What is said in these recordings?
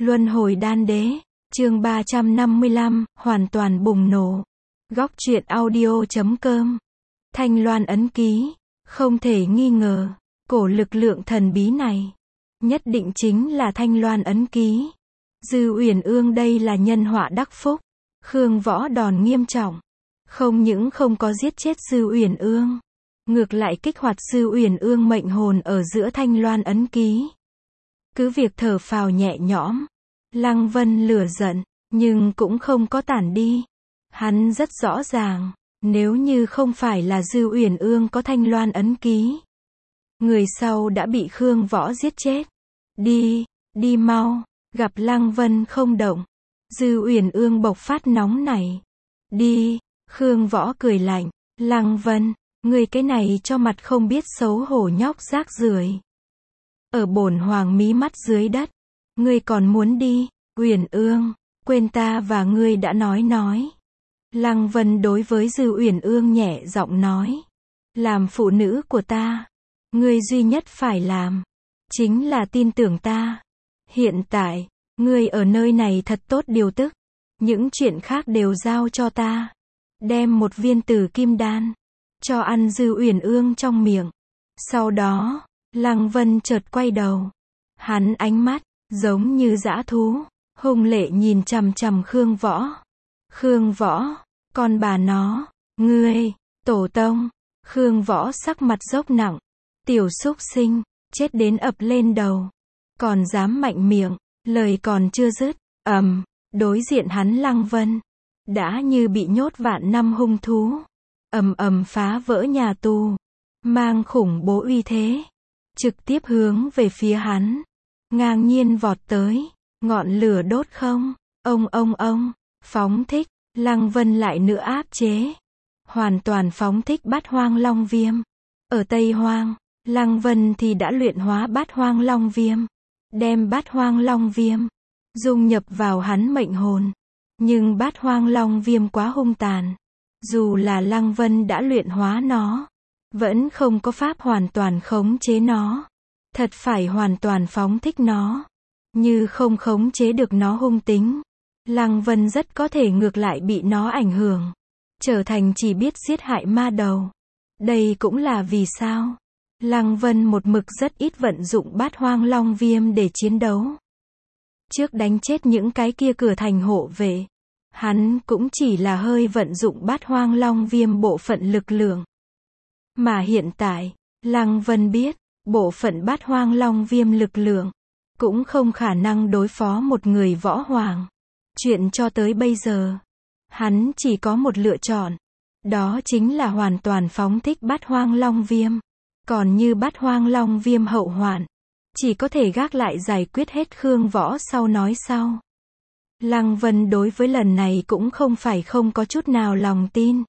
Luân hồi đan đế, chương 355, hoàn toàn bùng nổ. Góc truyện audio.com. Thanh Loan ấn ký, không thể nghi ngờ, cổ lực lượng thần bí này, nhất định chính là Thanh Loan ấn ký. Dư Uyển Ương đây là nhân họa đắc phúc, Khương Võ đòn nghiêm trọng, không những không có giết chết Dư Uyển Ương, ngược lại kích hoạt Dư Uyển Ương mệnh hồn ở giữa Thanh Loan ấn ký. Cứ việc thở phào nhẹ nhõm, Lăng Vân lửa giận, nhưng cũng không có tản đi. Hắn rất rõ ràng, nếu như không phải là Dư Uyển Ương có Thanh Loan ấn ký, người sau đã bị Khương Võ giết chết. Đi mau, gặp Lăng Vân không động, Dư Uyển Ương bộc phát nóng này. Đi, Khương Võ cười lạnh, Lăng Vân, ngươi cái này cho mặt không biết xấu hổ nhóc rác rưởi. Ở bổn hoàng mí mắt dưới đất, ngươi còn muốn đi, Uyển Ương, quên ta và ngươi đã nói. Lăng Vân đối với Dư Uyển Ương nhẹ giọng nói, làm phụ nữ của ta, ngươi duy nhất phải làm, chính là tin tưởng ta. Hiện tại, ngươi ở nơi này thật tốt điều tức, những chuyện khác đều giao cho ta. Đem một viên tử kim đan, cho ăn Dư Uyển Ương trong miệng. Sau đó, Lăng Vân chợt quay đầu. Hắn ánh mắt, giống như dã thú, hung lệ nhìn chằm chằm Khương Võ. Khương Võ, con bà nó, ngươi, tổ tông. Khương Võ sắc mặt dốc nặng. Tiểu súc sinh, chết đến ập lên đầu. Còn dám mạnh miệng, lời còn chưa dứt, đối diện hắn Lăng Vân, đã như bị nhốt vạn năm hung thú. Ầm phá vỡ nhà tù, mang khủng bố uy thế, trực tiếp hướng về phía hắn, ngang nhiên vọt tới, ngọn lửa đốt không, ông, phóng thích, Lăng Vân lại nữa áp chế, hoàn toàn phóng thích Bát Hoang Long Viêm. Ở Tây Hoang, Lăng Vân thì đã luyện hóa Bát Hoang Long Viêm, đem Bát Hoang Long Viêm dung nhập vào hắn mệnh hồn, nhưng Bát Hoang Long Viêm quá hung tàn. Dù là Lăng Vân đã luyện hóa nó, vẫn không có pháp hoàn toàn khống chế nó. Thật phải hoàn toàn phóng thích nó, như không khống chế được nó hung tính, Lăng Vân rất có thể ngược lại bị nó ảnh hưởng, trở thành chỉ biết giết hại ma đầu. Đây cũng là vì sao Lăng Vân một mực rất ít vận dụng Bát Hoang Long Viêm để chiến đấu. Trước đánh chết những cái kia cửa thành hộ vệ, hắn cũng chỉ là hơi vận dụng Bát Hoang Long Viêm bộ phận lực lượng. Mà hiện tại, Lăng Vân biết, bộ phận Bát Hoang Long Viêm lực lượng cũng không khả năng đối phó một người võ hoàng. Chuyện cho tới bây giờ, hắn chỉ có một lựa chọn, đó chính là hoàn toàn phóng thích Bát Hoang Long Viêm. Còn như Bát Hoang Long Viêm hậu hoạn, chỉ có thể gác lại giải quyết hết Khương Võ sau nói sau. Lăng Vân đối với lần này cũng không phải không có chút nào lòng tin.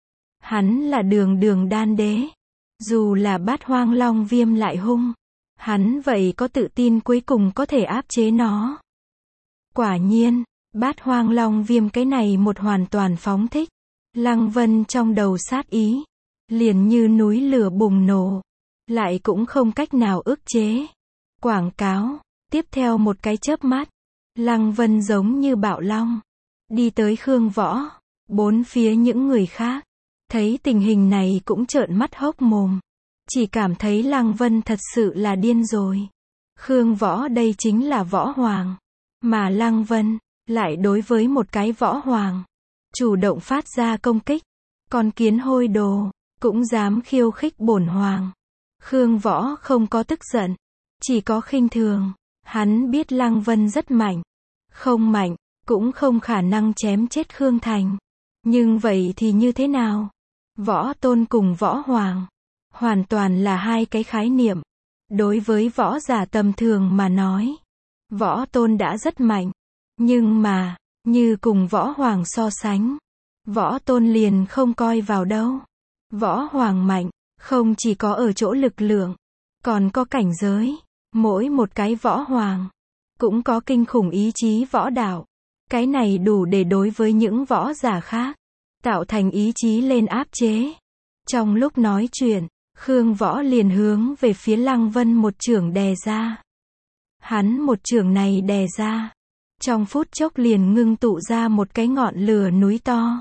Hắn là đường đan đế. Dù là Bát Hoang Long Viêm lại hung, hắn vậy có tự tin cuối cùng có thể áp chế nó. Quả nhiên, Bát Hoang Long Viêm cái này một hoàn toàn phóng thích, Lăng Vân trong đầu sát ý, liền như núi lửa bùng nổ, lại cũng không cách nào ức chế. Quảng cáo, tiếp theo một cái chớp mắt, Lăng Vân giống như bạo long, đi tới Khương Võ. Bốn phía những người khác, thấy tình hình này cũng trợn mắt hốc mồm, chỉ cảm thấy Lăng Vân thật sự là điên rồi. Khương Võ đây chính là võ hoàng, mà Lăng Vân lại đối với một cái võ hoàng chủ động phát ra công kích. Con kiến hôi đồ cũng dám khiêu khích bổn hoàng. Khương Võ không có tức giận, chỉ có khinh thường. Hắn biết Lăng Vân rất mạnh, không mạnh cũng không khả năng chém chết Khương Thành. Nhưng vậy thì như thế nào? Võ tôn cùng võ hoàng hoàn toàn là hai cái khái niệm. Đối với võ giả tầm thường mà nói, võ tôn đã rất mạnh, nhưng mà như cùng võ hoàng so sánh, võ tôn liền không coi vào đâu. Võ hoàng mạnh không chỉ có ở chỗ lực lượng, còn có cảnh giới. Mỗi một cái võ hoàng cũng có kinh khủng ý chí võ đạo. Cái này đủ để đối với những võ giả khác tạo thành ý chí lên áp chế. Trong lúc nói chuyện, Khương Võ liền hướng về phía Lăng Vân một chưởng đè ra. Hắn một chưởng này đè ra, trong phút chốc liền ngưng tụ ra một cái ngọn lửa núi to.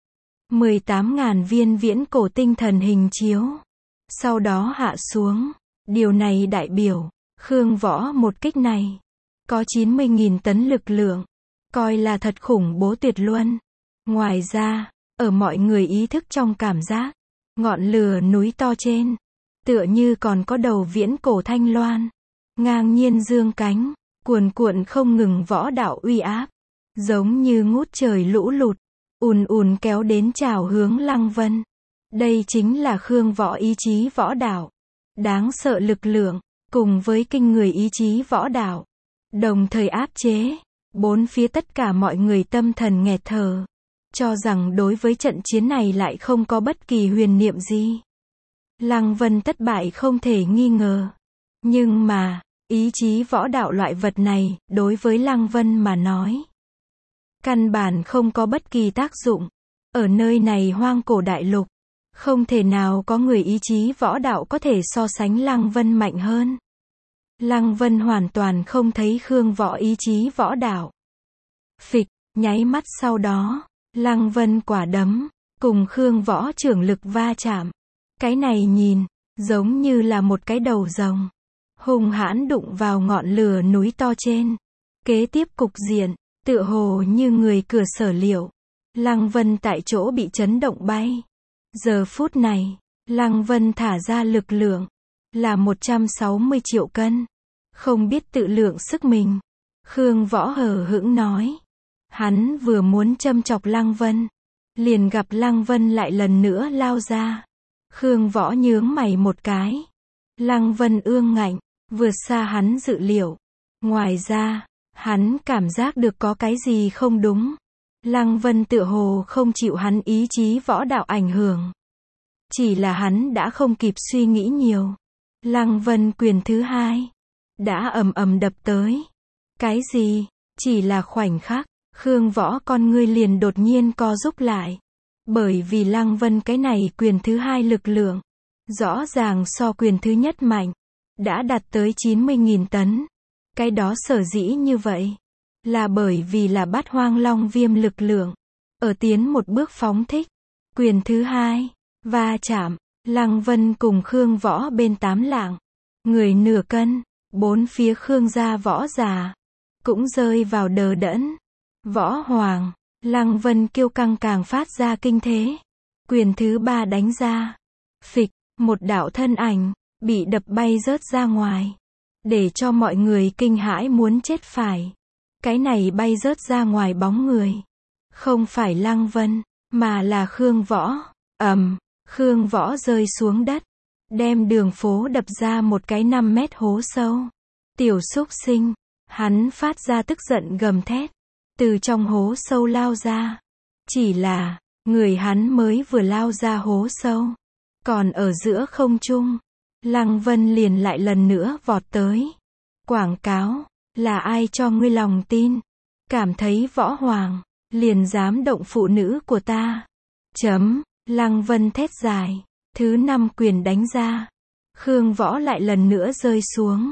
18.000 viên viễn cổ tinh thần hình chiếu. Sau đó hạ xuống. Điều này đại biểu, Khương Võ một kích này, có 90.000 tấn lực lượng. Coi là thật khủng bố tuyệt luân. Ngoài ra, ở mọi người ý thức trong cảm giác, ngọn lửa núi to trên, tựa như còn có đầu viễn cổ thanh loan. Ngang nhiên dương cánh, cuồn cuộn không ngừng võ đạo uy áp. Giống như ngút trời lũ lụt, ùn ùn kéo đến chào hướng Lăng Vân. Đây chính là Khương Võ ý chí võ đạo. Đáng sợ lực lượng, cùng với kinh người ý chí võ đạo. Đồng thời áp chế, bốn phía tất cả mọi người tâm thần nghẹt thở. Cho rằng đối với trận chiến này lại không có bất kỳ huyền niệm gì. Lăng Vân thất bại không thể nghi ngờ. Nhưng mà, ý chí võ đạo loại vật này, đối với Lăng Vân mà nói, căn bản không có bất kỳ tác dụng. Ở nơi này hoang cổ đại lục, không thể nào có người ý chí võ đạo có thể so sánh Lăng Vân mạnh hơn. Lăng Vân hoàn toàn không thấy Khương Võ ý chí võ đạo. Phịch, nháy mắt sau đó, Lăng Vân quả đấm, cùng Khương Võ trưởng lực va chạm. Cái này nhìn, giống như là một cái đầu rồng. Hung hãn đụng vào ngọn lửa núi to trên. Kế tiếp cục diện, tựa hồ như người cửa sở liệu. Lăng Vân tại chỗ bị chấn động bay. Giờ phút này, Lăng Vân thả ra lực lượng, là 160 triệu cân. Không biết tự lượng sức mình. Khương Võ hờ hững nói. Hắn vừa muốn châm chọc Lăng Vân, liền gặp Lăng Vân lại lần nữa lao ra. Khương Võ nhướng mày một cái. Lăng Vân ương ngạnh, vượt xa hắn dự liệu. Ngoài ra, hắn cảm giác được có cái gì không đúng. Lăng Vân tựa hồ không chịu hắn ý chí võ đạo ảnh hưởng. Chỉ là hắn đã không kịp suy nghĩ nhiều. Lăng Vân quyền thứ hai đã ầm ầm đập tới. Cái gì? Chỉ là khoảnh khắc, Khương Võ con ngươi liền đột nhiên co rúm lại. Bởi vì Lăng Vân cái này quyền thứ hai lực lượng, rõ ràng so quyền thứ nhất mạnh, đã đạt tới 90.000 tấn. Cái đó sở dĩ như vậy, là bởi vì là Bát Hoang Long Viêm lực lượng, ở tiến một bước phóng thích. Quyền thứ hai, va chạm, Lăng Vân cùng Khương Võ bên 8 lạng, người nửa cân, bốn phía Khương gia võ già, cũng rơi vào đờ đẫn. Võ Hoàng, Lăng Vân kiêu căng càng phát ra kinh thế. Quyền thứ ba đánh ra. Phịch, một đạo thân ảnh, bị đập bay rớt ra ngoài. Để cho mọi người kinh hãi muốn chết phải. Cái này bay rớt ra ngoài bóng người. Không phải Lăng Vân, mà là Khương Võ. Khương Võ rơi xuống đất. Đem đường phố đập ra một cái 5 mét hố sâu. Tiểu súc sinh, hắn phát ra tức giận gầm thét. Từ trong hố sâu lao ra. Chỉ là, người hắn mới vừa lao ra hố sâu. Còn ở giữa không trung, Lăng Vân liền lại lần nữa vọt tới. Quảng cáo, là ai cho ngươi lòng tin? Cảm thấy Võ Hoàng, liền dám động phụ nữ của ta. Lăng Vân thét dài. Thứ 5 quyền đánh ra. Khương Võ lại lần nữa rơi xuống.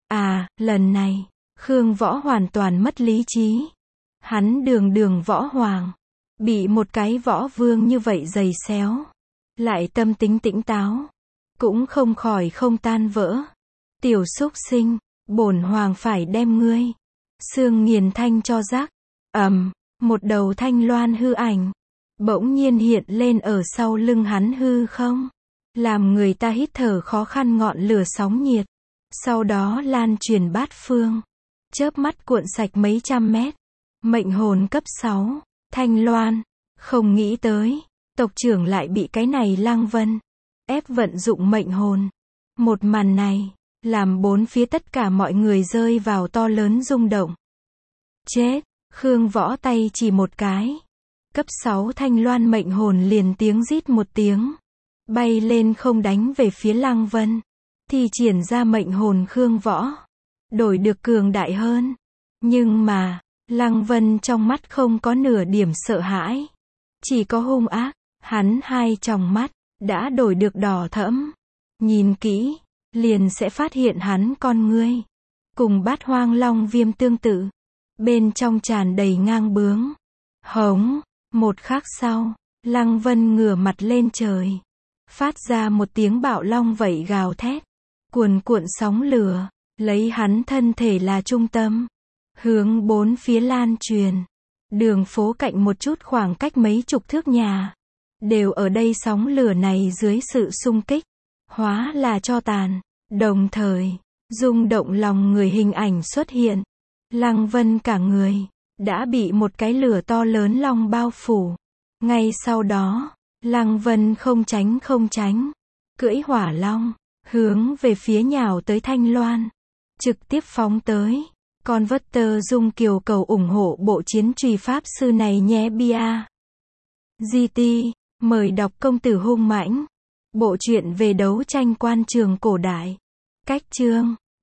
Lần này, Khương Võ hoàn toàn mất lý trí. Hắn đường Võ Hoàng, bị một cái võ vương như vậy giày xéo. Lại tâm tính tỉnh táo, cũng không khỏi không tan vỡ. Tiểu súc sinh, bổn hoàng phải đem ngươi xương nghiền thanh cho rác. Một đầu thanh loan hư ảnh bỗng nhiên hiện lên ở sau lưng hắn hư không, làm người ta hít thở khó khăn. Ngọn lửa sóng nhiệt, sau đó lan truyền bát phương, chớp mắt cuộn sạch mấy trăm mét. Mệnh hồn cấp 6, Thanh Loan, không nghĩ tới, tộc trưởng lại bị cái này Lăng Vân ép vận dụng mệnh hồn. Một màn này, làm bốn phía tất cả mọi người rơi vào to lớn rung động. Chết, Khương Võ tay chỉ một cái. Cấp 6 Thanh Loan mệnh hồn liền tiếng rít một tiếng, bay lên không đánh về phía Lăng Vân. Thì triển ra mệnh hồn Khương Võ, đổi được cường đại hơn. Nhưng mà, Lăng Vân trong mắt không có nửa điểm sợ hãi, chỉ có hung ác. Hắn hai tròng mắt đã đổi được đỏ thẫm. Nhìn kỹ, liền sẽ phát hiện hắn con ngươi cùng Bát Hoang Long Viêm tương tự. bên trong tràn đầy ngang bướng. Hống, một khắc sau, Lăng Vân ngửa mặt lên trời, phát ra một tiếng bạo long vẫy gào thét, cuồn cuộn sóng lửa, lấy hắn thân thể là trung tâm, hướng bốn phía lan truyền. Đường phố cạnh một chút khoảng cách mấy chục thước nhà, đều ở đây sóng lửa này dưới sự xung kích, hóa là tro tàn. Đồng thời, rung động lòng người hình ảnh xuất hiện. Lăng Vân cả người, đã bị một cái lửa to lớn long bao phủ. Ngay sau đó, Lăng Vân không tránh, cưỡi hỏa long, hướng về phía nhào tới Thanh Loan. Trực tiếp phóng tới. Converter Dung Kiều cầu ủng hộ bộ chiến truy pháp sư này nhé bia. GT, mời đọc Công tử hung mãnh. Bộ truyện về đấu tranh quan trường cổ đại. Cách chương